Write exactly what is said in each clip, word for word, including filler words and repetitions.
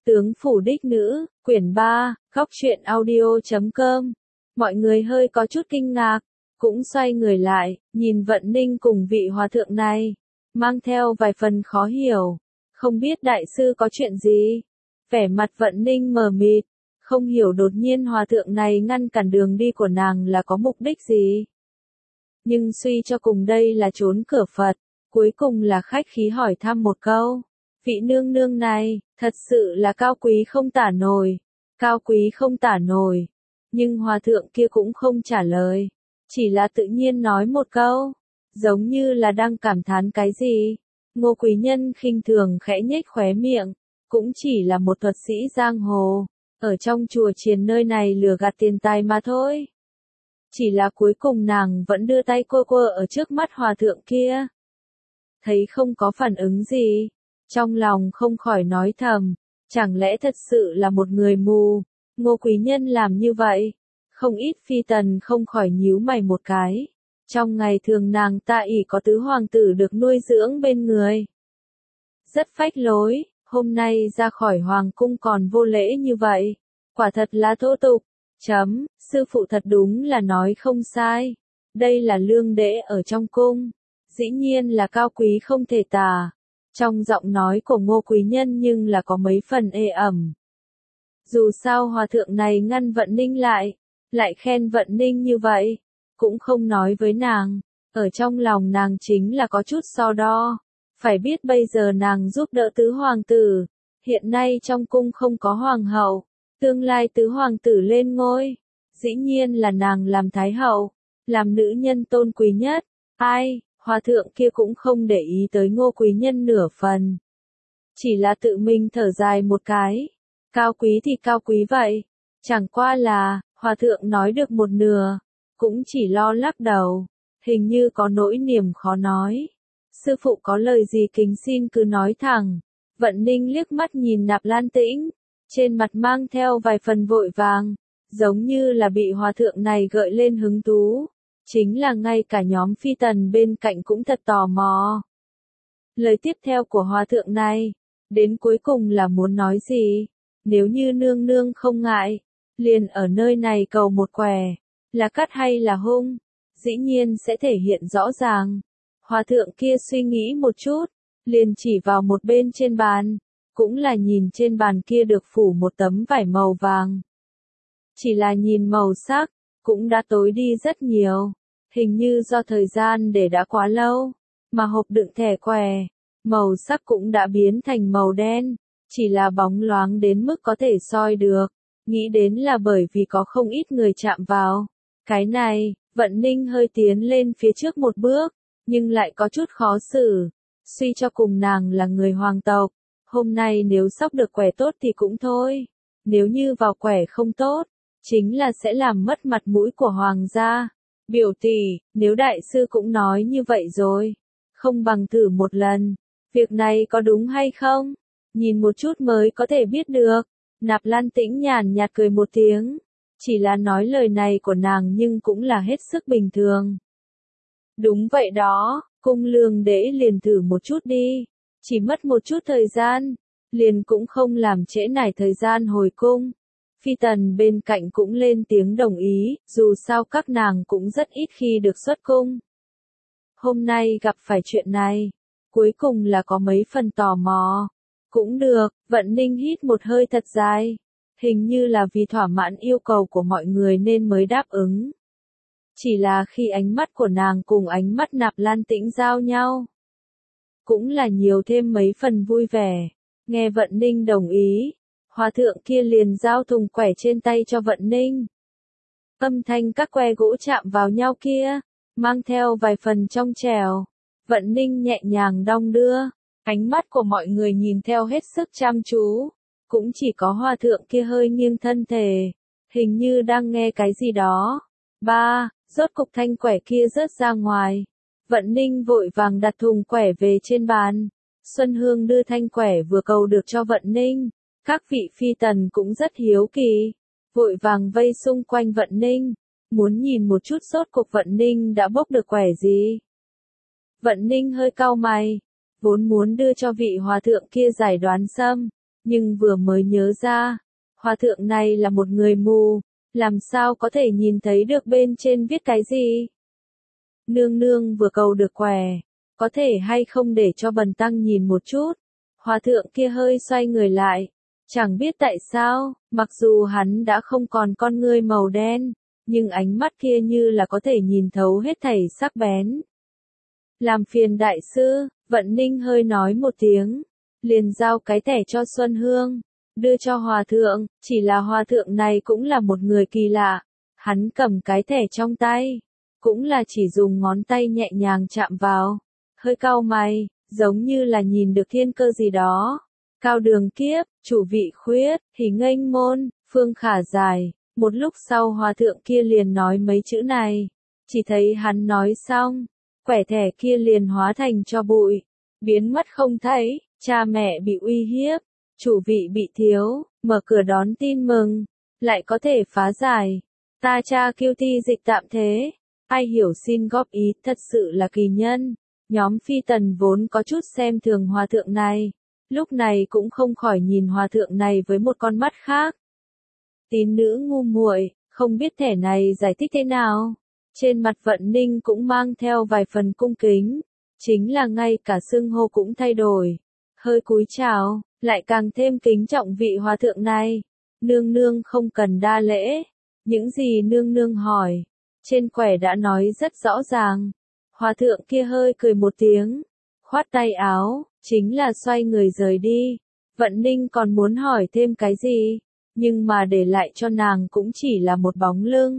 Tướng phủ đích nữ, quyển ba, góc truyện audio chấm com. Mọi người hơi có chút kinh ngạc, cũng xoay người lại, nhìn Vận Ninh cùng vị hòa thượng này, mang theo vài phần khó hiểu. Không biết đại sư có chuyện gì? Vẻ mặt Vận Ninh mờ mịt, không hiểu đột nhiên hòa thượng này ngăn cản đường đi của nàng là có mục đích gì. Nhưng suy cho cùng đây là trốn cửa Phật, cuối cùng là khách khí hỏi thăm một câu. Vị nương nương này, thật sự là cao quý không tả nổi, cao quý không tả nổi. Nhưng hòa thượng kia cũng không trả lời, chỉ là tự nhiên nói một câu, giống như là đang cảm thán cái gì. Ngô Quý Nhân khinh thường khẽ nhếch khóe miệng, cũng chỉ là một thuật sĩ giang hồ, ở trong chùa chiền nơi này lừa gạt tiền tài mà thôi. Chỉ là cuối cùng nàng vẫn đưa tay cô quơ ở trước mắt hòa thượng kia. Thấy không có phản ứng gì, trong lòng không khỏi nói thầm, chẳng lẽ thật sự là một người mù. Ngô Quý Nhân làm như vậy, không ít phi tần không khỏi nhíu mày một cái. Trong ngày thường nàng ta ỷ có tứ hoàng tử được nuôi dưỡng bên người, rất phách lối, hôm nay ra khỏi hoàng cung còn vô lễ như vậy, quả thật là thô tục. Chấm, sư phụ thật đúng là nói không sai, đây là lương đễ ở trong cung, dĩ nhiên là cao quý không thể tả. Trong giọng nói của Ngô Quý Nhân nhưng là có mấy phần ê ẩm. Dù sao hòa thượng này ngăn Vận Ninh lại, lại khen Vận Ninh như vậy, cũng không nói với nàng, ở trong lòng nàng chính là có chút so đo. Phải biết bây giờ nàng giúp đỡ tứ hoàng tử, hiện nay trong cung không có hoàng hậu, tương lai tứ hoàng tử lên ngôi, dĩ nhiên là nàng làm thái hậu, làm nữ nhân tôn quý nhất. Ai, hòa thượng kia cũng không để ý tới Ngô Quý Nhân nửa phần, chỉ là tự mình thở dài một cái. Cao quý thì cao quý vậy, chẳng qua là, hòa thượng nói được một nửa, cũng chỉ lo lắc đầu, hình như có nỗi niềm khó nói. Sư phụ có lời gì kính xin cứ nói thẳng. Vận Ninh liếc mắt nhìn Nạp Lan Tĩnh, trên mặt mang theo vài phần vội vàng, giống như là bị hòa thượng này gợi lên hứng thú, chính là ngay cả nhóm phi tần bên cạnh cũng thật tò mò. Lời tiếp theo của hòa thượng này, đến cuối cùng là muốn nói gì? Nếu như nương nương không ngại, liền ở nơi này cầu một quẻ, là cắt hay là hung, dĩ nhiên sẽ thể hiện rõ ràng. Hòa thượng kia suy nghĩ một chút, liền chỉ vào một bên trên bàn, cũng là nhìn trên bàn kia được phủ một tấm vải màu vàng. Chỉ là nhìn màu sắc, cũng đã tối đi rất nhiều, hình như do thời gian để đã quá lâu, mà hộp đựng thẻ quẻ, màu sắc cũng đã biến thành màu đen. Chỉ là bóng loáng đến mức có thể soi được, nghĩ đến là bởi vì có không ít người chạm vào. Cái này, Vận Ninh hơi tiến lên phía trước một bước, nhưng lại có chút khó xử. Suy cho cùng nàng là người hoàng tộc, hôm nay nếu sóc được quẻ tốt thì cũng thôi, nếu như vào quẻ không tốt, chính là sẽ làm mất mặt mũi của hoàng gia. Biểu tỷ, nếu đại sư cũng nói như vậy rồi, không bằng thử một lần, việc này có đúng hay không? Nhìn một chút mới có thể biết được. Nạp Lan Tĩnh nhàn nhạt cười một tiếng, chỉ là nói lời này của nàng nhưng cũng là hết sức bình thường. Đúng vậy đó, cung lương đễ liền thử một chút đi, chỉ mất một chút thời gian, liền cũng không làm trễ nải thời gian hồi cung. Phi tần bên cạnh cũng lên tiếng đồng ý, dù sao các nàng cũng rất ít khi được xuất cung. Hôm nay gặp phải chuyện này, cuối cùng là có mấy phần tò mò. Cũng được, Vận Ninh hít một hơi thật dài, hình như là vì thỏa mãn yêu cầu của mọi người nên mới đáp ứng. Chỉ là khi ánh mắt của nàng cùng ánh mắt Nạp Lan Tĩnh giao nhau, cũng là nhiều thêm mấy phần vui vẻ. Nghe Vận Ninh đồng ý, hòa thượng kia liền giao thùng quẻ trên tay cho Vận Ninh. Âm thanh các que gỗ chạm vào nhau kia, mang theo vài phần trong trẻo. Vận Ninh nhẹ nhàng đong đưa. Ánh mắt của mọi người nhìn theo hết sức chăm chú, cũng chỉ có hòa thượng kia hơi nghiêng thân thể, hình như đang nghe cái gì đó. Ba, rốt cục thanh quẻ kia rớt ra ngoài. Vận Ninh vội vàng đặt thùng quẻ về trên bàn. Xuân Hương đưa thanh quẻ vừa cầu được cho Vận Ninh. Các vị phi tần cũng rất hiếu kỳ, vội vàng vây xung quanh Vận Ninh, muốn nhìn một chút rốt cục Vận Ninh đã bốc được quẻ gì. Vận Ninh hơi cau mày, vốn muốn đưa cho vị hòa thượng kia giải đoán xâm, nhưng vừa mới nhớ ra, hòa thượng này là một người mù, làm sao có thể nhìn thấy được bên trên viết cái gì. Nương nương vừa cầu được quẻ, có thể hay không để cho bần tăng nhìn một chút. Hòa thượng kia hơi xoay người lại, chẳng biết tại sao, mặc dù hắn đã không còn con ngươi màu đen, nhưng ánh mắt kia như là có thể nhìn thấu hết thảy sắc bén. Làm phiền đại sư, Vận Ninh hơi nói một tiếng, liền giao cái thẻ cho Xuân Hương, đưa cho hòa thượng, chỉ là hòa thượng này cũng là một người kỳ lạ, hắn cầm cái thẻ trong tay, cũng là chỉ dùng ngón tay nhẹ nhàng chạm vào, hơi cau mày, giống như là nhìn được thiên cơ gì đó. Cao đường kiếp, chủ vị khuyết, hỉ nghênh môn, phương khả giải. Một lúc sau hòa thượng kia liền nói mấy chữ này, chỉ thấy hắn nói xong, quẻ thẻ kia liền hóa thành cho bụi, biến mất không thấy. Cha mẹ bị uy hiếp, chủ vị bị thiếu, mở cửa đón tin mừng, lại có thể phá giải. Ta cha kiêu thi dịch tạm thế, ai hiểu xin góp ý, thật sự là kỳ nhân. Nhóm phi tần vốn có chút xem thường hòa thượng này, lúc này cũng không khỏi nhìn hòa thượng này với một con mắt khác. Tín nữ ngu muội, không biết thẻ này giải thích thế nào. Trên mặt Vận Ninh cũng mang theo vài phần cung kính, chính là ngay cả xưng hô cũng thay đổi. Hơi cúi chào, lại càng thêm kính trọng vị hòa thượng này. Nương nương không cần đa lễ, những gì nương nương hỏi, trên quẻ đã nói rất rõ ràng. Hòa thượng kia hơi cười một tiếng, khoát tay áo, chính là xoay người rời đi. Vận Ninh còn muốn hỏi thêm cái gì, nhưng mà để lại cho nàng cũng chỉ là một bóng lưng.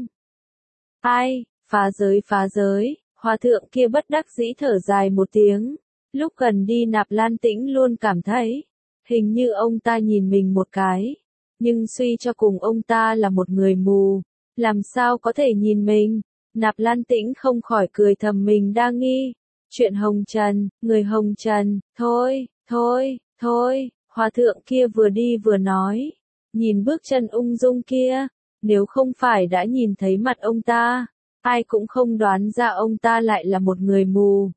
Ai, phá giới phá giới, hòa thượng kia bất đắc dĩ thở dài một tiếng. Lúc gần đi Nạp Lan Tĩnh luôn cảm thấy, hình như ông ta nhìn mình một cái, nhưng suy cho cùng ông ta là một người mù, làm sao có thể nhìn mình. Nạp Lan Tĩnh không khỏi cười thầm mình đang nghi. Chuyện hồng trần, người hồng trần, thôi, thôi, thôi, hòa thượng kia vừa đi vừa nói, nhìn bước chân ung dung kia, nếu không phải đã nhìn thấy mặt ông ta, ai cũng không đoán ra ông ta lại là một người mù.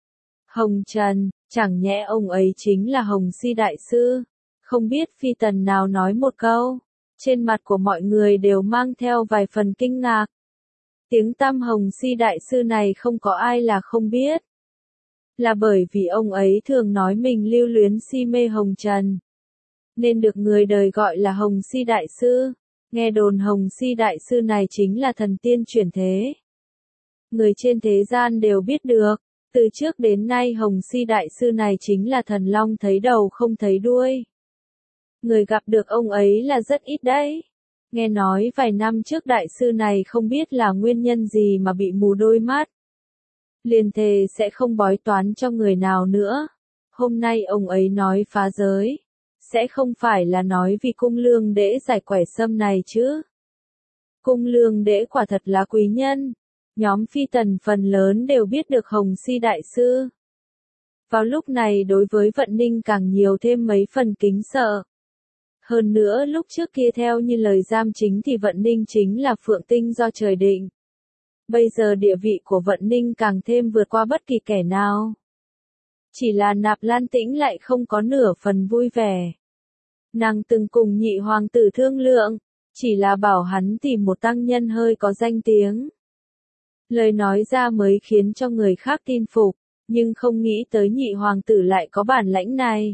Hồng trần, chẳng nhẽ ông ấy chính là Hồng Si Đại Sư, không biết phi tần nào nói một câu, trên mặt của mọi người đều mang theo vài phần kinh ngạc. Tiếng tăm Hồng Si Đại Sư này không có ai là không biết. Là bởi vì ông ấy thường nói mình lưu luyến si mê hồng trần, nên được người đời gọi là Hồng Si Đại Sư. Nghe đồn Hồng Si Đại Sư này chính là thần tiên chuyển thế. Người trên thế gian đều biết được, từ trước đến nay Hồng Si Đại Sư này chính là thần long thấy đầu không thấy đuôi. Người gặp được ông ấy là rất ít đấy. Nghe nói vài năm trước đại sư này không biết là nguyên nhân gì mà bị mù đôi mắt. Liền thề sẽ không bói toán cho người nào nữa. Hôm nay ông ấy nói phá giới, sẽ không phải là nói vì cung lương đễ giải quẻ sâm này chứ. Cung lương đễ quả thật là quý nhân. Nhóm phi tần phần lớn đều biết được Hồng Si Đại Sư. Vào lúc này đối với Vận Ninh càng nhiều thêm mấy phần kính sợ. Hơn nữa lúc trước kia theo như lời giam chính thì Vận Ninh chính là phượng tinh do trời định. Bây giờ địa vị của Vận Ninh càng thêm vượt qua bất kỳ kẻ nào. Chỉ là Nạp Lan Tĩnh lại không có nửa phần vui vẻ. Nàng từng cùng nhị hoàng tử thương lượng, chỉ là bảo hắn tìm một tăng nhân hơi có danh tiếng. Lời nói ra mới khiến cho người khác tin phục, nhưng không nghĩ tới nhị hoàng tử lại có bản lãnh này.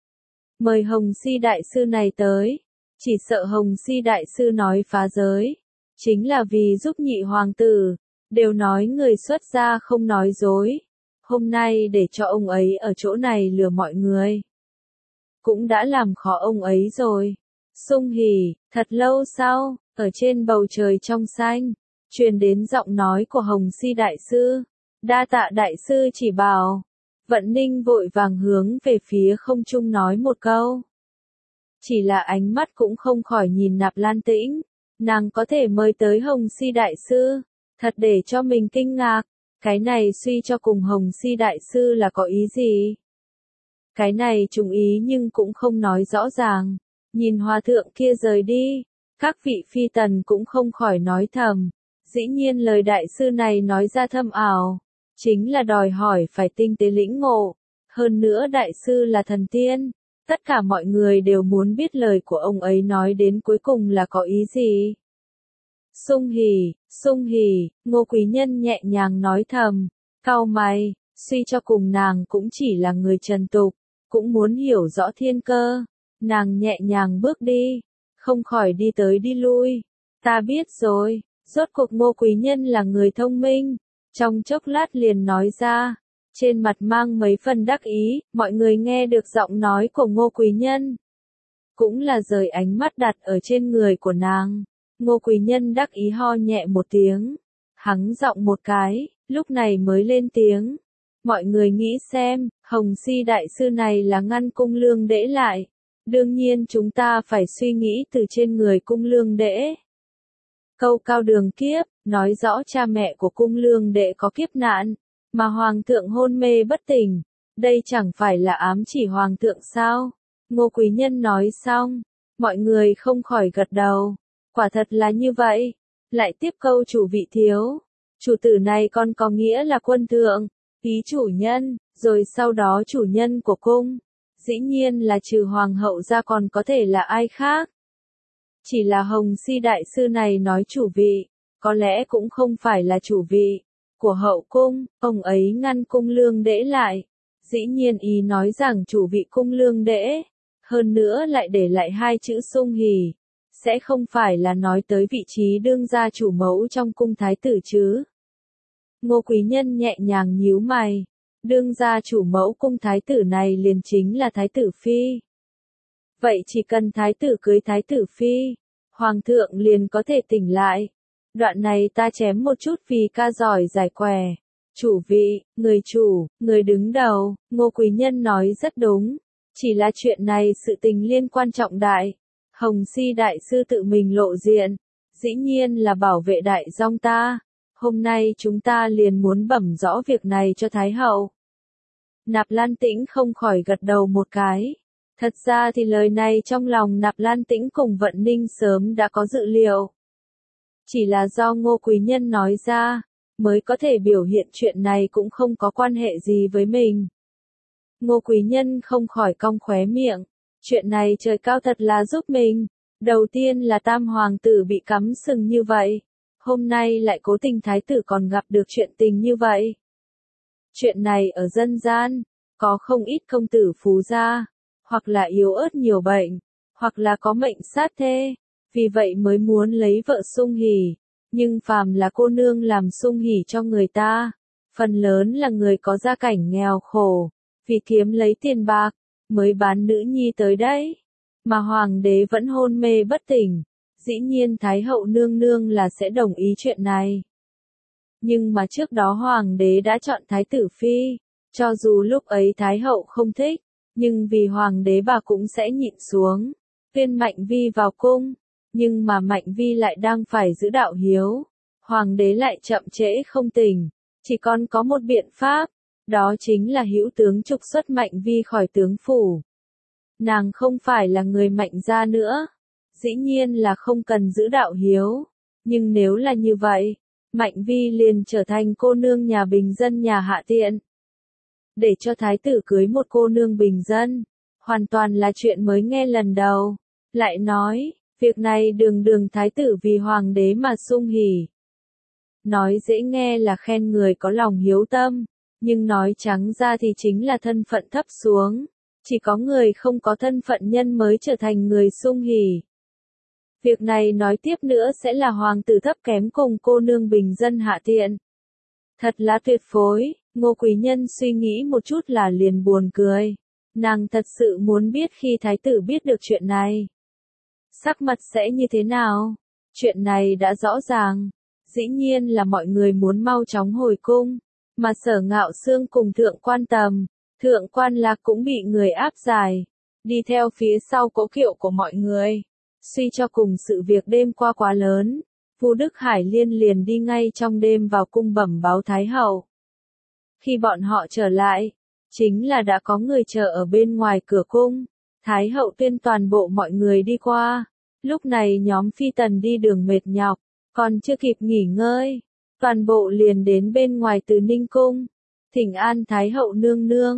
Mời Hồng Si Đại Sư này tới, chỉ sợ Hồng Si Đại Sư nói phá giới, chính là vì giúp nhị hoàng tử, đều nói người xuất gia không nói dối. Hôm nay để cho ông ấy ở chỗ này lừa mọi người, cũng đã làm khó ông ấy rồi. Sung hỉ, thật lâu sau, ở trên bầu trời trong xanh, truyền đến giọng nói của Hồng Si Đại Sư. Đa tạ Đại Sư chỉ bảo. Vận Ninh vội vàng hướng về phía không trung nói một câu. Chỉ là ánh mắt cũng không khỏi nhìn Nạp Lan Tĩnh. Nàng có thể mời tới Hồng Si Đại Sư, thật để cho mình kinh ngạc. Cái này suy cho cùng Hồng Si Đại Sư là có ý gì? Cái này trùng ý nhưng cũng không nói rõ ràng. Nhìn hòa thượng kia rời đi, các vị phi tần cũng không khỏi nói thầm. Dĩ nhiên lời đại sư này nói ra thâm ảo, chính là đòi hỏi phải tinh tế lĩnh ngộ. Hơn nữa đại sư là thần tiên, Tất cả mọi người đều muốn biết lời của ông ấy nói đến cuối cùng là có ý gì. Sung hỉ, sung hỉ, Ngô Quý Nhân nhẹ nhàng nói thầm, cau mày, suy cho cùng nàng cũng chỉ là người trần tục, cũng muốn hiểu rõ thiên cơ. Nàng nhẹ nhàng bước đi, không khỏi đi tới đi lui. Ta biết rồi, rốt cuộc Ngô Quý Nhân là người thông minh, trong chốc lát liền nói ra, trên mặt mang mấy phần đắc ý, mọi người nghe được giọng nói của Ngô Quý Nhân. Cũng là rời ánh mắt đặt ở trên người của nàng. Ngô Quý Nhân đắc ý ho nhẹ một tiếng, hắng giọng một cái, lúc này mới lên tiếng. Mọi người nghĩ xem, Hồng Si đại sư này là ngăn cung lương đễ lại. Đương nhiên chúng ta phải suy nghĩ từ trên người cung lương đễ. Câu cao đường kiếp, nói rõ cha mẹ của cung lương đệ có kiếp nạn, mà hoàng thượng hôn mê bất tỉnh. Đây chẳng phải là ám chỉ hoàng thượng sao? Ngô Quý Nhân nói xong, mọi người không khỏi gật đầu. Quả thật là như vậy. Lại tiếp câu chủ vị thiếu. Chủ tử này còn có nghĩa là quân thượng, ý chủ nhân, rồi sau đó chủ nhân của cung. Dĩ nhiên là trừ hoàng hậu ra còn có thể là ai khác. Chỉ là Hồng Si đại sư này nói chủ vị, có lẽ cũng không phải là chủ vị của hậu cung, ông ấy ngăn cung lương đễ lại. Dĩ nhiên ý nói rằng chủ vị cung lương đễ, hơn nữa lại để lại hai chữ sung hỉ, sẽ không phải là nói tới vị trí đương gia chủ mẫu trong cung thái tử chứ. Ngô Quý Nhân nhẹ nhàng nhíu mày, đương gia chủ mẫu cung thái tử này liền chính là thái tử phi. Vậy chỉ cần thái tử cưới thái tử phi, hoàng thượng liền có thể tỉnh lại. Đoạn này ta chém một chút vì ca giỏi giải què. Chủ vị, người chủ, người đứng đầu, Ngô Quý Nhân nói rất đúng. Chỉ là chuyện này sự tình liên quan trọng đại. Hồng Si đại sư tự mình lộ diện, dĩ nhiên là bảo vệ đại dòng ta. Hôm nay chúng ta liền muốn bẩm rõ việc này cho Thái hậu. Nạp Lan Tĩnh không khỏi gật đầu một cái. Thật ra thì lời này trong lòng Nạp Lan Tĩnh cùng Vận Ninh sớm đã có dự liệu. Chỉ là do Ngô Quý Nhân nói ra, mới có thể biểu hiện chuyện này cũng không có quan hệ gì với mình. Ngô Quý Nhân không khỏi cong khóe miệng. Chuyện này trời cao thật là giúp mình. Đầu tiên là tam hoàng tử bị cắm sừng như vậy. Hôm nay lại cố tình thái tử còn gặp được chuyện tình như vậy. Chuyện này ở dân gian, có không ít công tử phú gia, hoặc là yếu ớt nhiều bệnh, hoặc là có mệnh sát thê, vì vậy mới muốn lấy vợ sung hỉ. Nhưng phàm là cô nương làm sung hỉ cho người ta, phần lớn là người có gia cảnh nghèo khổ, vì kiếm lấy tiền bạc, mới bán nữ nhi tới đấy. Mà hoàng đế vẫn hôn mê bất tỉnh, dĩ nhiên Thái hậu nương nương là sẽ đồng ý chuyện này. Nhưng mà trước đó hoàng đế đã chọn thái tử phi, cho dù lúc ấy Thái hậu không thích, nhưng vì hoàng đế bà cũng sẽ nhịn xuống, tuyên Mạnh Vi vào cung. Nhưng mà Mạnh Vi lại đang phải giữ đạo hiếu, hoàng đế lại chậm trễ không tỉnh, chỉ còn có một biện pháp, đó chính là hữu tướng trục xuất Mạnh Vi khỏi tướng phủ. Nàng không phải là người Mạnh gia nữa, dĩ nhiên là không cần giữ đạo hiếu, nhưng nếu là như vậy, Mạnh Vi liền trở thành cô nương nhà bình dân nhà hạ tiện. Để cho thái tử cưới một cô nương bình dân, hoàn toàn là chuyện mới nghe lần đầu. Lại nói, việc này đường đường thái tử vì hoàng đế mà sung hỉ. Nói dễ nghe là khen người có lòng hiếu tâm, nhưng nói trắng ra thì chính là thân phận thấp xuống. Chỉ có người không có thân phận nhân mới trở thành người sung hỉ. Việc này nói tiếp nữa sẽ là hoàng tử thấp kém cùng cô nương bình dân hạ tiện. Thật là tuyệt phối, Ngô Quý Nhân suy nghĩ một chút là liền buồn cười. Nàng thật sự muốn biết khi thái tử biết được chuyện này, sắc mặt sẽ như thế nào? Chuyện này đã rõ ràng, dĩ nhiên là mọi người muốn mau chóng hồi cung, mà Sở Ngạo Xương cùng thượng quan Tầm, thượng quan Lạc cũng bị người áp giải, đi theo phía sau cỗ kiệu của mọi người. Suy cho cùng sự việc đêm qua quá lớn, Vu Đức Hải Liên liền đi ngay trong đêm vào cung bẩm báo Thái hậu. Khi bọn họ trở lại, chính là đã có người chờ ở bên ngoài cửa cung. Thái hậu tuyên toàn bộ mọi người đi qua. Lúc này nhóm phi tần đi đường mệt nhọc, còn chưa kịp nghỉ ngơi, toàn bộ liền đến bên ngoài Từ Ninh cung. Thỉnh an Thái hậu nương nương.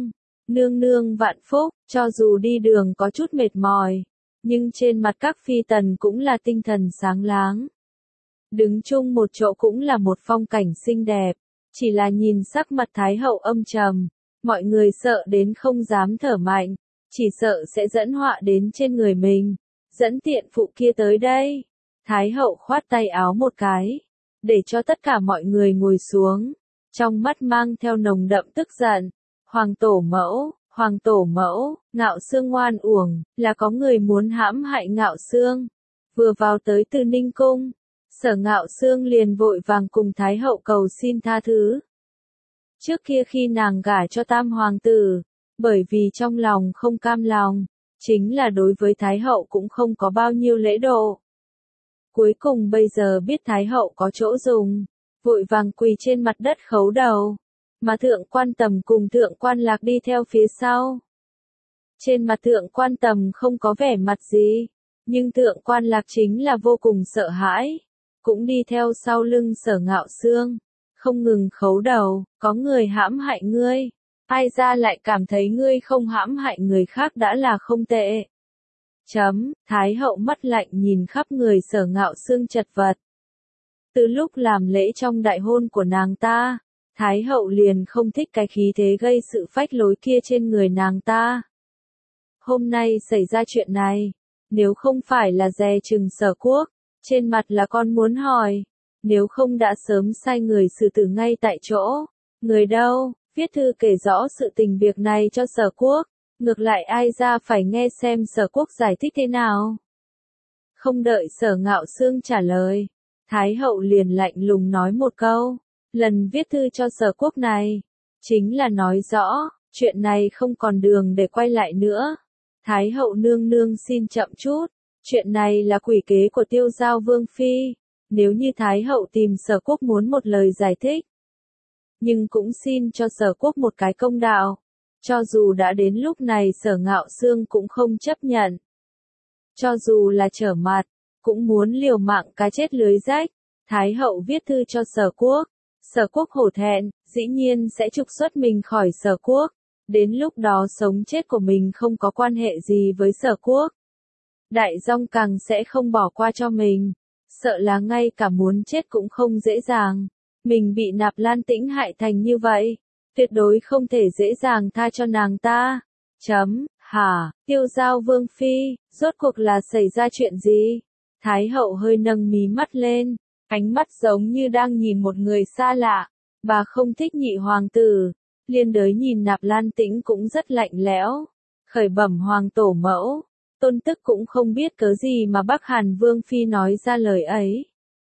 Nương nương vạn phúc, cho dù đi đường có chút mệt mỏi, nhưng trên mặt các phi tần cũng là tinh thần sáng láng. Đứng chung một chỗ cũng là một phong cảnh xinh đẹp, chỉ là nhìn sắc mặt Thái hậu âm trầm, mọi người sợ đến không dám thở mạnh, chỉ sợ sẽ dẫn họa đến trên người mình. Dẫn tiện phụ kia tới đây. Thái hậu khoát tay áo một cái, để cho tất cả mọi người ngồi xuống, trong mắt mang theo nồng đậm tức giận. Hoàng tổ mẫu, hoàng tổ mẫu, Ngạo Xương oan uổng, là có người muốn hãm hại Ngạo Xương. Vừa vào tới Từ Ninh cung, Sở Ngạo Xương liền vội vàng cùng Thái hậu cầu xin tha thứ. Trước kia khi nàng gả cho tam hoàng tử, bởi vì trong lòng không cam lòng, chính là đối với Thái hậu cũng không có bao nhiêu lễ độ. Cuối cùng bây giờ biết Thái hậu có chỗ dùng, vội vàng quỳ trên mặt đất khấu đầu, mà thượng quan tầm cùng thượng quan lạc đi theo phía sau. Trên mặt thượng quan tầm không có vẻ mặt gì, nhưng thượng quan lạc chính là vô cùng sợ hãi, cũng đi theo sau lưng Sở Ngạo Xương, không ngừng khấu đầu, có người hãm hại ngươi, ai ra lại cảm thấy ngươi không hãm hại người khác đã là không tệ. Chấm, Thái hậu mắt lạnh nhìn khắp người Sở Ngạo Xương chật vật. Từ lúc làm lễ trong đại hôn của nàng ta, Thái hậu liền không thích cái khí thế gây sự phách lối kia trên người nàng ta. Hôm nay xảy ra chuyện này, nếu không phải là dè chừng Sở Quốc, trên mặt là con muốn hỏi, nếu không đã sớm sai người xử tử ngay tại chỗ. Người đâu, viết thư kể rõ sự tình việc này cho Sở Quốc, ngược lại ai ra phải nghe xem Sở Quốc giải thích thế nào. Không đợi Sở Ngạo Xương trả lời, Thái hậu liền lạnh lùng nói một câu, lần viết thư cho Sở Quốc này, chính là nói rõ, chuyện này không còn đường để quay lại nữa. Thái hậu nương nương xin chậm chút, chuyện này là quỷ kế của Tiêu Giao Vương Phi, nếu như Thái hậu tìm Sở Quốc muốn một lời giải thích. Nhưng cũng xin cho Sở Quốc một cái công đạo, cho dù đã đến lúc này Sở Ngạo Xương cũng không chấp nhận. Cho dù là trở mặt, cũng muốn liều mạng cá chết lưới rách. Thái hậu viết thư cho Sở Quốc, Sở Quốc hổ thẹn, dĩ nhiên sẽ trục xuất mình khỏi Sở Quốc, đến lúc đó sống chết của mình không có quan hệ gì với Sở Quốc. Đại Dong càng sẽ không bỏ qua cho mình, sợ là ngay cả muốn chết cũng không dễ dàng. Mình bị Nạp Lan Tĩnh hại thành như vậy, tuyệt đối không thể dễ dàng tha cho nàng ta. Chấm, hả, Tiêu Giao Vương Phi, rốt cuộc là xảy ra chuyện gì? Thái hậu hơi nâng mí mắt lên, ánh mắt giống như đang nhìn một người xa lạ. Bà không thích nhị hoàng tử, liên đới nhìn Nạp Lan Tĩnh cũng rất lạnh lẽo. Khởi bẩm hoàng tổ mẫu, tôn tức cũng không biết cớ gì mà Bắc Hàn Vương Phi nói ra lời ấy.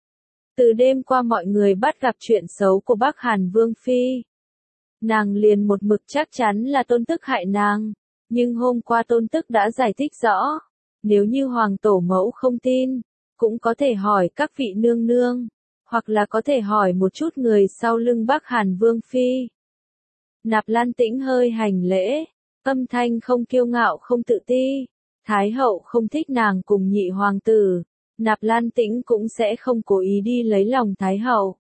Từ đêm qua mọi người bắt gặp chuyện xấu của Bắc Hàn Vương Phi. Nàng liền một mực chắc chắn là tôn tức hại nàng, nhưng hôm qua tôn tức đã giải thích rõ. Nếu như hoàng tổ mẫu không tin, cũng có thể hỏi các vị nương nương, hoặc là có thể hỏi một chút người sau lưng Bắc Hàn Vương Phi. Nạp Lan Tĩnh hơi hành lễ, âm thanh không kiêu ngạo không tự ti. Thái hậu không thích nàng cùng nhị hoàng tử, Nạp Lan Tĩnh cũng sẽ không cố ý đi lấy lòng Thái hậu.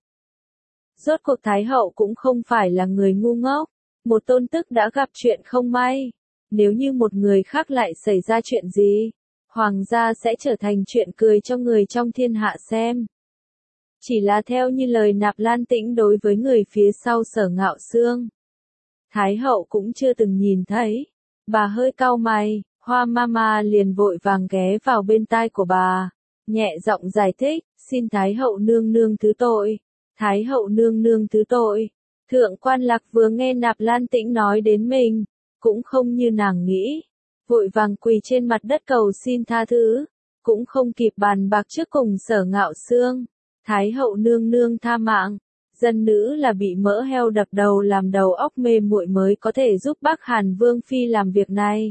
Rốt cuộc Thái hậu cũng không phải là người ngu ngốc, một tôn tức đã gặp chuyện không may, nếu như một người khác lại xảy ra chuyện gì, hoàng gia sẽ trở thành chuyện cười cho người trong thiên hạ xem. Chỉ là theo như lời Nạp Lan Tĩnh đối với người phía sau Sở Ngạo Xương, Thái hậu cũng chưa từng nhìn thấy. Bà hơi cau mày, Hoa Mama liền vội vàng ghé vào bên tai của bà, nhẹ giọng giải thích, xin Thái hậu nương nương thứ tội. Thái hậu nương nương thứ tội. Thượng quan Lạc vừa nghe Nạp Lan Tĩnh nói đến mình, cũng không như nàng nghĩ, vội vàng quỳ trên mặt đất cầu xin tha thứ, cũng không kịp bàn bạc trước cùng Sở Ngạo Xương. Thái hậu nương nương tha mạng, dân nữ là bị mỡ heo đập đầu làm đầu óc mê muội mới có thể giúp Bắc Hàn Vương Phi làm việc này.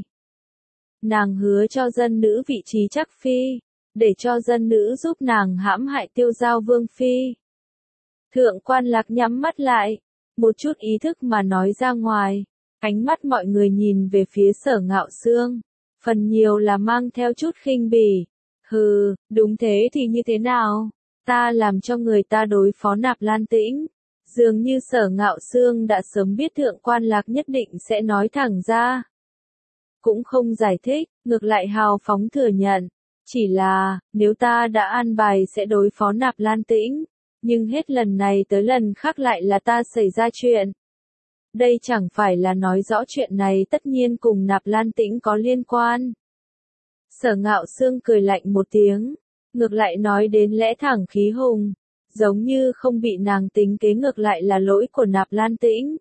Nàng hứa cho dân nữ vị trí chắc phi, để cho dân nữ giúp nàng hãm hại Tiêu Giao Vương Phi. Thượng quan Lạc nhắm mắt lại, một chút ý thức mà nói ra ngoài, ánh mắt mọi người nhìn về phía Sở Ngạo Xương, phần nhiều là mang theo chút khinh bỉ. Hừ, đúng thế thì như thế nào? Ta làm cho người ta đối phó Nạp Lan Tĩnh, Dường như Sở Ngạo Xương đã sớm biết Thượng Quan Lạc nhất định sẽ nói thẳng ra. Cũng không giải thích, ngược lại hào phóng thừa nhận. Chỉ là, nếu ta đã an bài sẽ đối phó Nạp Lan Tĩnh, nhưng hết lần này tới lần khác lại là ta xảy ra chuyện. Đây chẳng phải là nói rõ chuyện này tất nhiên cùng Nạp Lan Tĩnh có liên quan. Sở Ngạo Xương cười lạnh một tiếng, ngược lại nói đến lẽ thẳng khí hùng, giống như không bị nàng tính kế ngược lại là lỗi của Nạp Lan Tĩnh.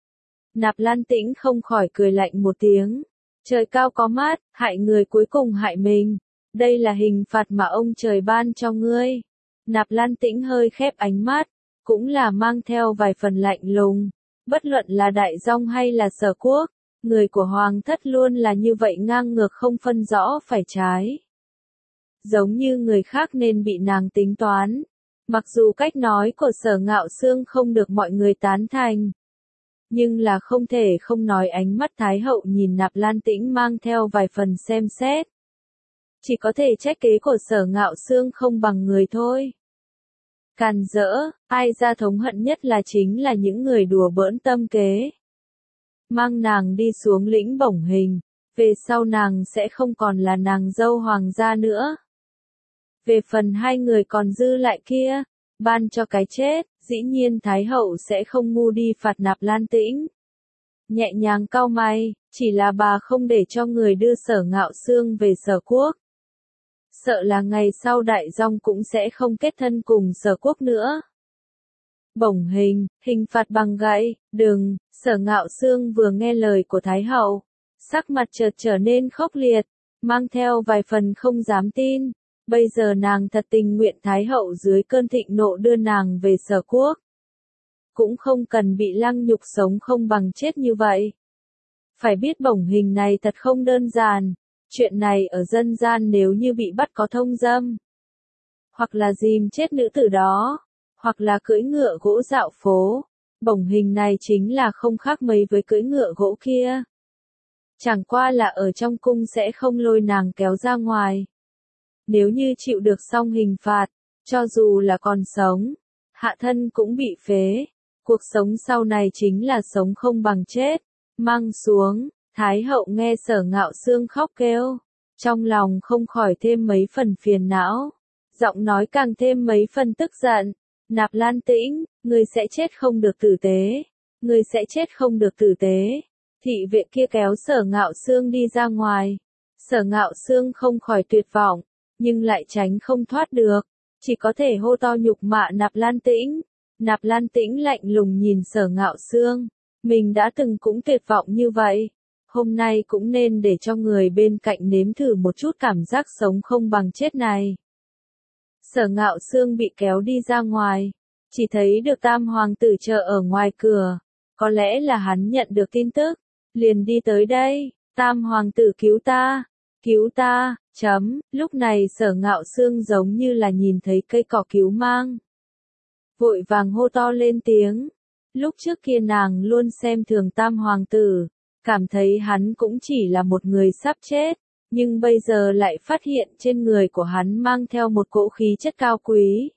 Nạp Lan Tĩnh không khỏi cười lạnh một tiếng, trời cao có mát, hại người cuối cùng hại mình, đây là hình phạt mà ông trời ban cho ngươi. Nạp Lan Tĩnh hơi khép ánh mắt, cũng là mang theo vài phần lạnh lùng, bất luận là Đại Dong hay là Sở Quốc, người của Hoàng thất luôn là như vậy ngang ngược không phân rõ phải trái. Giống như người khác nên bị nàng tính toán, mặc dù cách nói của Sở Ngạo Xương không được mọi người tán thành. Nhưng là không thể không nói ánh mắt Thái hậu nhìn Nạp Lan Tĩnh mang theo vài phần xem xét. Chỉ có thể trách kế của Sở Ngạo Xương không bằng người thôi. Càn rỡ, ai ra thống hận nhất là chính là những người đùa bỡn tâm kế. Mang nàng đi xuống lĩnh bổng hình, về sau nàng sẽ không còn là nàng dâu hoàng gia nữa. Về phần hai người còn dư lại kia, ban cho cái chết, dĩ nhiên Thái hậu sẽ không ngu đi phạt Nạp Lan Tĩnh. Nhẹ nhàng cau mày, chỉ là bà không để cho người đưa Sở Ngạo Xương về Sở Quốc. Sợ là ngày sau Đại Dong cũng sẽ không kết thân cùng Sở Quốc nữa. Bổng hình, hình phạt bằng gậy, đừng, Sở Ngạo Xương vừa nghe lời của Thái hậu, sắc mặt chợt trở nên khốc liệt, mang theo vài phần không dám tin. Bây giờ nàng thật tình nguyện Thái hậu dưới cơn thịnh nộ đưa nàng về Sở Quốc. Cũng không cần bị lăng nhục sống không bằng chết như vậy. Phải biết bổng hình này thật không đơn giản. Chuyện này ở dân gian nếu như bị bắt có thông dâm, hoặc là dìm chết nữ tử đó, hoặc là cưỡi ngựa gỗ dạo phố, bổng hình này chính là không khác mấy với cưỡi ngựa gỗ kia. Chẳng qua là ở trong cung sẽ không lôi nàng kéo ra ngoài. Nếu như chịu được xong hình phạt, cho dù là còn sống, hạ thân cũng bị phế. Cuộc sống sau này chính là sống không bằng chết. Mang xuống, Thái hậu nghe Sở Ngạo Xương khóc kêu, trong lòng không khỏi thêm mấy phần phiền não, giọng nói càng thêm mấy phần tức giận. Nạp Lan Tĩnh, ngươi sẽ chết không được tử tế, ngươi sẽ chết không được tử tế. Thị vệ kia kéo Sở Ngạo Xương đi ra ngoài. Sở Ngạo Xương không khỏi tuyệt vọng, nhưng lại tránh không thoát được, chỉ có thể hô to nhục mạ Nạp Lan Tĩnh. Nạp Lan Tĩnh lạnh lùng nhìn Sở Ngạo Xương, mình đã từng cũng tuyệt vọng như vậy, hôm nay cũng nên để cho người bên cạnh nếm thử một chút cảm giác sống không bằng chết này. Sở Ngạo Xương bị kéo đi ra ngoài, chỉ thấy được Tam hoàng tử chờ ở ngoài cửa, có lẽ là hắn nhận được tin tức, liền đi tới đây. Tam hoàng tử cứu ta, cứu ta, chấm, lúc này Sở Ngạo Xương giống như là nhìn thấy cây cỏ cứu mang. Vội vàng hô to lên tiếng, lúc trước kia nàng luôn xem thường Tam hoàng tử, cảm thấy hắn cũng chỉ là một người sắp chết, nhưng bây giờ lại phát hiện trên người của hắn mang theo một cỗ khí chất cao quý.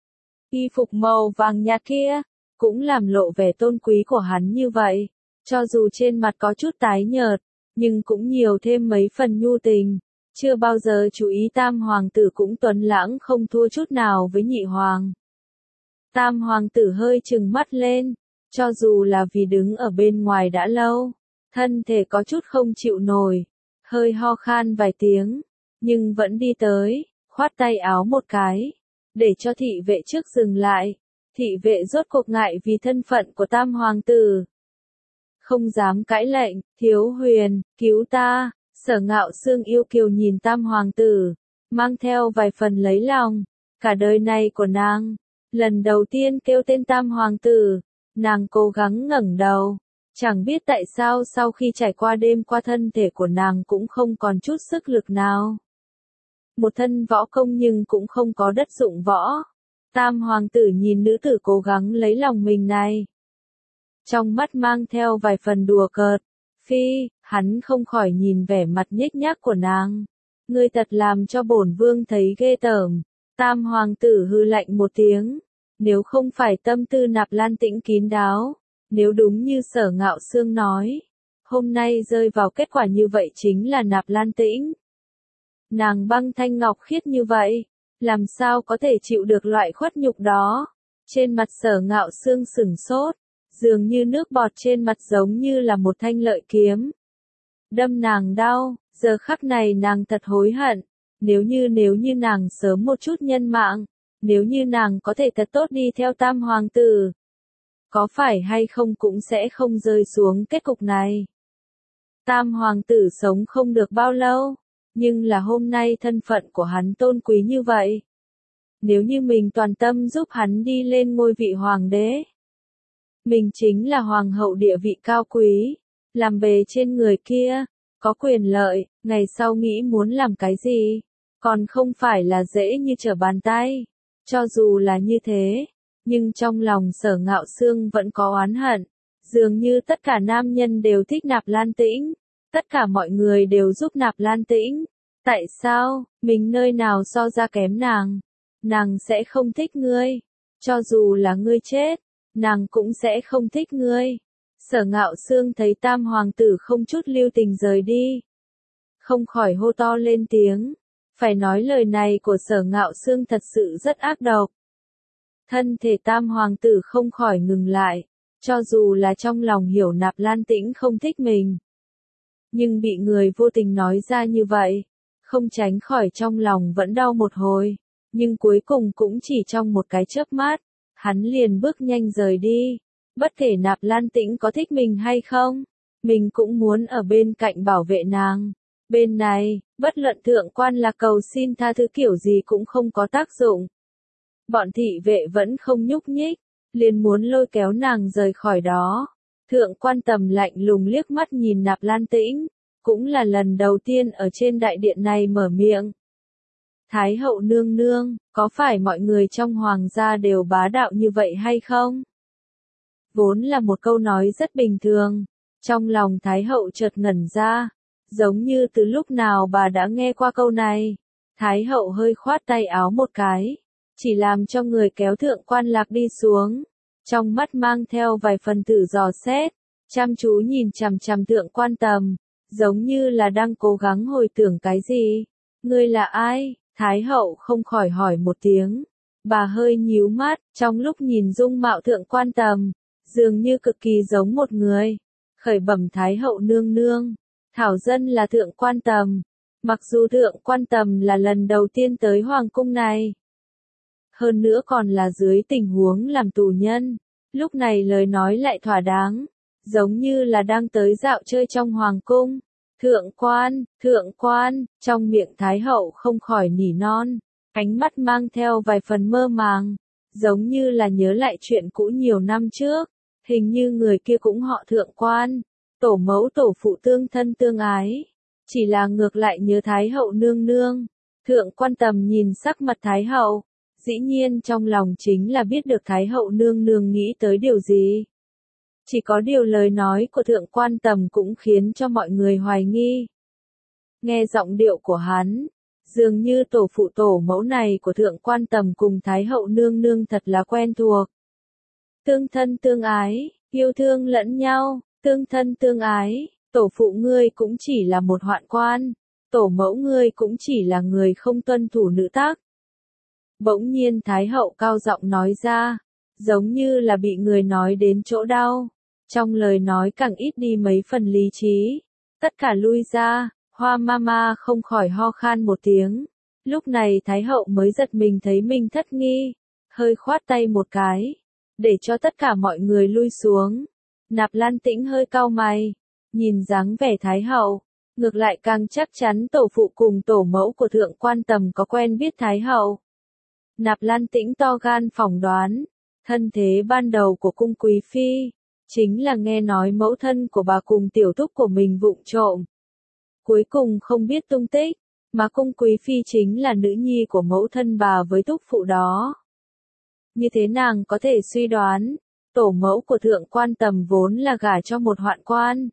Y phục màu vàng nhạt kia, cũng làm lộ vẻ tôn quý của hắn như vậy, cho dù trên mặt có chút tái nhợt, nhưng cũng nhiều thêm mấy phần nhu tình, chưa bao giờ chú ý Tam hoàng tử cũng tuấn lãng không thua chút nào với nhị hoàng. Tam hoàng tử hơi trừng mắt lên, cho dù là vì đứng ở bên ngoài đã lâu, thân thể có chút không chịu nổi, hơi ho khan vài tiếng, nhưng vẫn đi tới, khoát tay áo một cái, để cho thị vệ trước dừng lại. Thị vệ rốt cuộc ngại vì thân phận của Tam hoàng tử, không dám cãi lệnh, Thiếu Huyền, cứu ta. Sở Ngạo Xương yêu kiều nhìn Tam hoàng tử, mang theo vài phần lấy lòng, cả đời này của nàng, lần đầu tiên kêu tên Tam hoàng tử, nàng cố gắng ngẩng đầu, chẳng biết tại sao sau khi trải qua đêm qua thân thể của nàng cũng không còn chút sức lực nào. Một thân võ công nhưng cũng không có đất dụng võ. Tam hoàng tử nhìn nữ tử cố gắng lấy lòng mình này, trong mắt mang theo vài phần đùa cợt. Phi, hắn không khỏi nhìn vẻ mặt nhếch nhác của nàng. Ngươi thật làm cho bổn vương thấy ghê tởm. Tam hoàng tử hư lạnh một tiếng, Nếu không phải tâm tư Nạp Lan Tĩnh kín đáo, nếu đúng như Sở Ngạo Sương nói, hôm nay rơi vào kết quả như vậy chính là Nạp Lan Tĩnh. Nàng băng thanh ngọc khiết như vậy, làm sao có thể chịu được loại khuất nhục đó? Trên mặt Sở Ngạo Sương sửng sốt, dường như nước bọt trên mặt giống như là một thanh lợi kiếm. Đâm nàng đau, giờ khắc này nàng thật hối hận, nếu như nếu như nàng sớm một chút nhân mạng, nếu như nàng có thể thật tốt đi theo Tam Hoàng tử, có phải hay không cũng sẽ không rơi xuống kết cục này. Tam Hoàng tử sống không được bao lâu, nhưng là hôm nay thân phận của hắn tôn quý như vậy. Nếu như mình toàn tâm giúp hắn đi lên ngôi vị hoàng đế, mình chính là hoàng hậu địa vị cao quý, làm bề trên người kia, có quyền lợi, ngày sau nghĩ muốn làm cái gì, còn không phải là dễ như trở bàn tay. Cho dù là như thế, nhưng trong lòng Sở Ngạo Sương vẫn có oán hận, dường như tất cả nam nhân đều thích Nạp Lan Tĩnh, tất cả mọi người đều giúp Nạp Lan Tĩnh. Tại sao, mình nơi nào so ra kém nàng? Nàng sẽ không thích ngươi, cho dù là ngươi chết, nàng cũng sẽ không thích ngươi. Sở Ngạo Sương thấy Tam Hoàng tử không chút lưu tình rời đi, không khỏi hô to lên tiếng. Phải nói lời này của Sở Ngạo Sương thật sự rất ác độc. Thân thể Tam Hoàng tử không khỏi ngừng lại, cho dù là trong lòng hiểu Nạp Lan Tĩnh không thích mình, nhưng bị người vô tình nói ra như vậy, không tránh khỏi trong lòng vẫn đau một hồi, nhưng cuối cùng cũng chỉ trong một cái chớp mắt, hắn liền bước nhanh rời đi. Bất kể Nạp Lan Tĩnh có thích mình hay không, mình cũng muốn ở bên cạnh bảo vệ nàng. Bên này, bất luận thượng quan là cầu xin tha thứ kiểu gì cũng không có tác dụng. Bọn thị vệ vẫn không nhúc nhích, liền muốn lôi kéo nàng rời khỏi đó. Thượng quan Tầm lạnh lùng liếc mắt nhìn Nạp Lan Tĩnh, cũng là lần đầu tiên ở trên đại điện này mở miệng. Thái hậu nương nương, có phải mọi người trong hoàng gia đều bá đạo như vậy hay không? Vốn là một câu nói rất bình thường, trong lòng Thái hậu chợt ngẩn ra, giống như từ lúc nào bà đã nghe qua câu này. Thái hậu hơi khoát tay áo một cái, chỉ làm cho người kéo thượng quan lạc đi xuống, trong mắt mang theo vài phần thử dò xét, chăm chú nhìn chằm chằm thượng quan Tầm, giống như là đang cố gắng hồi tưởng cái gì. Ngươi là ai? Thái hậu không khỏi hỏi một tiếng. Bà hơi nhíu mắt, trong lúc nhìn dung mạo thượng quan Tầm, dường như cực kỳ giống một người. Khởi bẩm Thái hậu nương nương, thảo dân là thượng quan Tầm. Mặc dù thượng quan Tầm là lần đầu tiên tới hoàng cung này, hơn nữa còn là dưới tình huống làm tù nhân, lúc này lời nói lại thỏa đáng, giống như là đang tới dạo chơi trong hoàng cung. Thượng quan, thượng quan, trong miệng Thái hậu không khỏi nỉ non, ánh mắt mang theo vài phần mơ màng, giống như là nhớ lại chuyện cũ nhiều năm trước, hình như người kia cũng họ thượng quan, tổ mẫu tổ phụ tương thân tương ái, chỉ là ngược lại nhớ Thái hậu nương nương. Thượng quan Tầm nhìn sắc mặt Thái hậu, dĩ nhiên trong lòng chính là biết được Thái hậu nương nương nghĩ tới điều gì. Chỉ có điều lời nói của thượng quan Tầm cũng khiến cho mọi người hoài nghi. Nghe giọng điệu của hắn, dường như tổ phụ tổ mẫu này của thượng quan Tầm cùng Thái hậu nương nương thật là quen thuộc. Tương thân tương ái, yêu thương lẫn nhau, tương thân tương ái, tổ phụ ngươi cũng chỉ là một hoạn quan, tổ mẫu ngươi cũng chỉ là người không tuân thủ nữ tắc. Bỗng nhiên Thái hậu cao giọng nói ra, giống như là bị người nói đến chỗ đau, trong lời nói càng ít đi mấy phần lý trí. Tất cả lui ra, Hoa Mama không khỏi ho khan một tiếng. Lúc này Thái hậu mới giật mình thấy mình thất nghi, hơi khoát tay một cái, để cho tất cả mọi người lui xuống. Nạp Lan Tĩnh hơi cau mày, nhìn dáng vẻ Thái hậu, ngược lại càng chắc chắn tổ phụ cùng tổ mẫu của thượng quan Tầm có quen biết Thái hậu. Nạp Lan Tĩnh to gan phỏng đoán, thân thế ban đầu của cung quý phi, chính là nghe nói mẫu thân của bà cùng tiểu thúc của mình vụng trộm. Cuối cùng không biết tung tích, mà cung quý phi chính là nữ nhi của mẫu thân bà với thúc phụ đó. Như thế nàng có thể suy đoán, tổ mẫu của thượng quan Tầm vốn là gả cho một hoạn quan.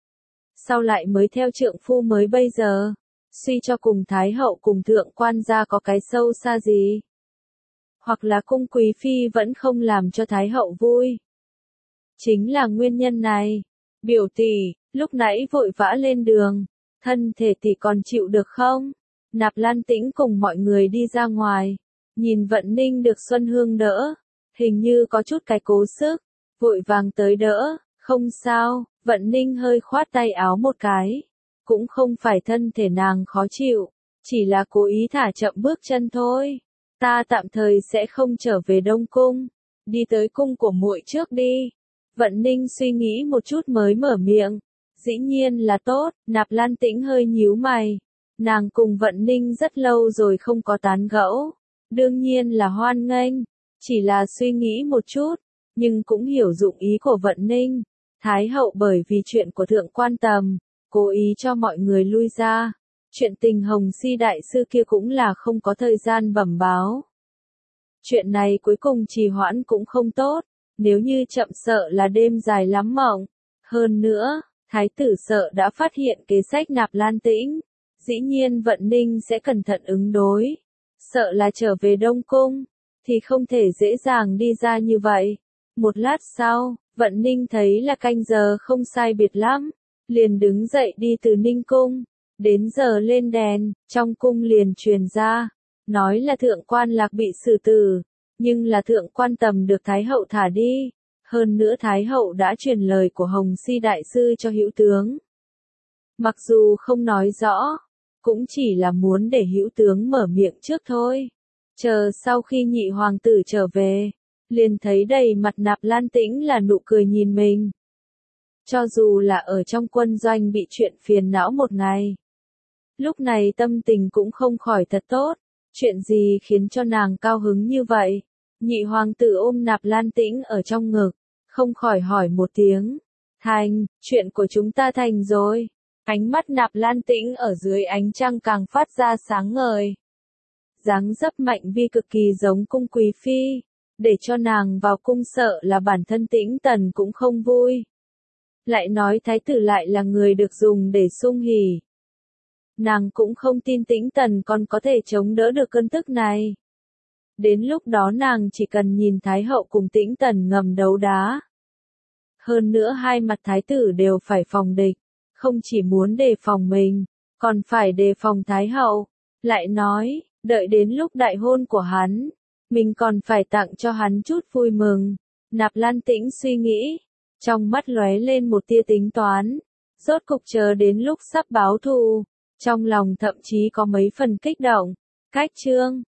Sau lại mới theo trượng phu mới bây giờ, suy cho cùng Thái hậu cùng thượng quan gia có cái sâu xa gì. hoặc là cung quý phi vẫn không làm cho Thái hậu vui. Chính là nguyên nhân này. Biểu tỷ, lúc nãy vội vã lên đường, thân thể tỷ còn chịu được không? Nạp Lan Tĩnh cùng mọi người đi ra ngoài, nhìn Vận Ninh được Xuân Hương đỡ, hình như có chút cái cố sức, vội vàng tới đỡ, không sao, Vận Ninh hơi khoát tay áo một cái, cũng không phải thân thể nàng khó chịu, chỉ là cố ý thả chậm bước chân thôi. Ta tạm thời sẽ không trở về Đông Cung, đi tới cung của muội trước đi. Vận Ninh suy nghĩ một chút mới mở miệng, dĩ nhiên là tốt. Nạp Lan Tĩnh hơi nhíu mày, nàng cùng Vận Ninh rất lâu rồi không có tán gẫu, đương nhiên là hoan nghênh, chỉ là suy nghĩ một chút, nhưng cũng hiểu dụng ý của Vận Ninh. Thái hậu bởi vì chuyện của thượng quan Tầm, cố ý cho mọi người lui ra, chuyện tình Hồng Si đại sư kia cũng là không có thời gian bẩm báo. Chuyện này cuối cùng trì hoãn cũng không tốt, nếu như chậm sợ là đêm dài lắm mộng. Hơn nữa, thái tử sợ đã phát hiện kế sách Nạp Lan Tĩnh, dĩ nhiên Vận Ninh sẽ cẩn thận ứng đối. Sợ là trở về Đông Cung, thì không thể dễ dàng đi ra như vậy. Một lát sau, Vận Ninh thấy là canh giờ không sai biệt lắm, liền đứng dậy đi từ Ninh Cung. Đến giờ lên đèn, trong cung liền truyền ra, nói là thượng quan Lạc bị xử tử, nhưng là thượng quan Tầm được Thái hậu thả đi. Hơn nữa Thái hậu đã truyền lời của Hồng Si đại sư cho hữu tướng. Mặc dù không nói rõ, cũng chỉ là muốn để hữu tướng mở miệng trước thôi. Chờ sau khi nhị hoàng tử trở về, liền thấy đầy mặt Nạp Lan Tĩnh là nụ cười nhìn mình. Cho dù là ở trong quân doanh bị chuyện phiền não một ngày, lúc này tâm tình cũng không khỏi thật tốt. Chuyện gì khiến cho nàng cao hứng như vậy? Nhị hoàng tử ôm Nạp Lan Tĩnh ở trong ngực, không khỏi hỏi một tiếng. Thành, chuyện của chúng ta thành rồi. Ánh mắt Nạp Lan Tĩnh ở dưới ánh trăng càng phát ra sáng ngời. Dáng dấp Mạnh Vi cực kỳ giống cung quý phi, để cho nàng vào cung sợ là bản thân Tĩnh Tần cũng không vui. Lại nói thái tử lại là người được dùng để sung hỉ. Nàng cũng không tin Tĩnh Tần còn có thể chống đỡ được cơn tức này. Đến lúc đó nàng chỉ cần nhìn Thái hậu cùng Tĩnh Tần ngầm đấu đá. Hơn nữa hai mặt thái tử đều phải phòng địch, không chỉ muốn đề phòng mình, còn phải đề phòng Thái hậu. Lại nói, đợi đến lúc đại hôn của hắn, mình còn phải tặng cho hắn chút vui mừng. Nạp Lan Tĩnh suy nghĩ, trong mắt lóe lên một tia tính toán, rốt cục chờ đến lúc sắp báo thù, trong lòng thậm chí có mấy phần kích động. Cách chương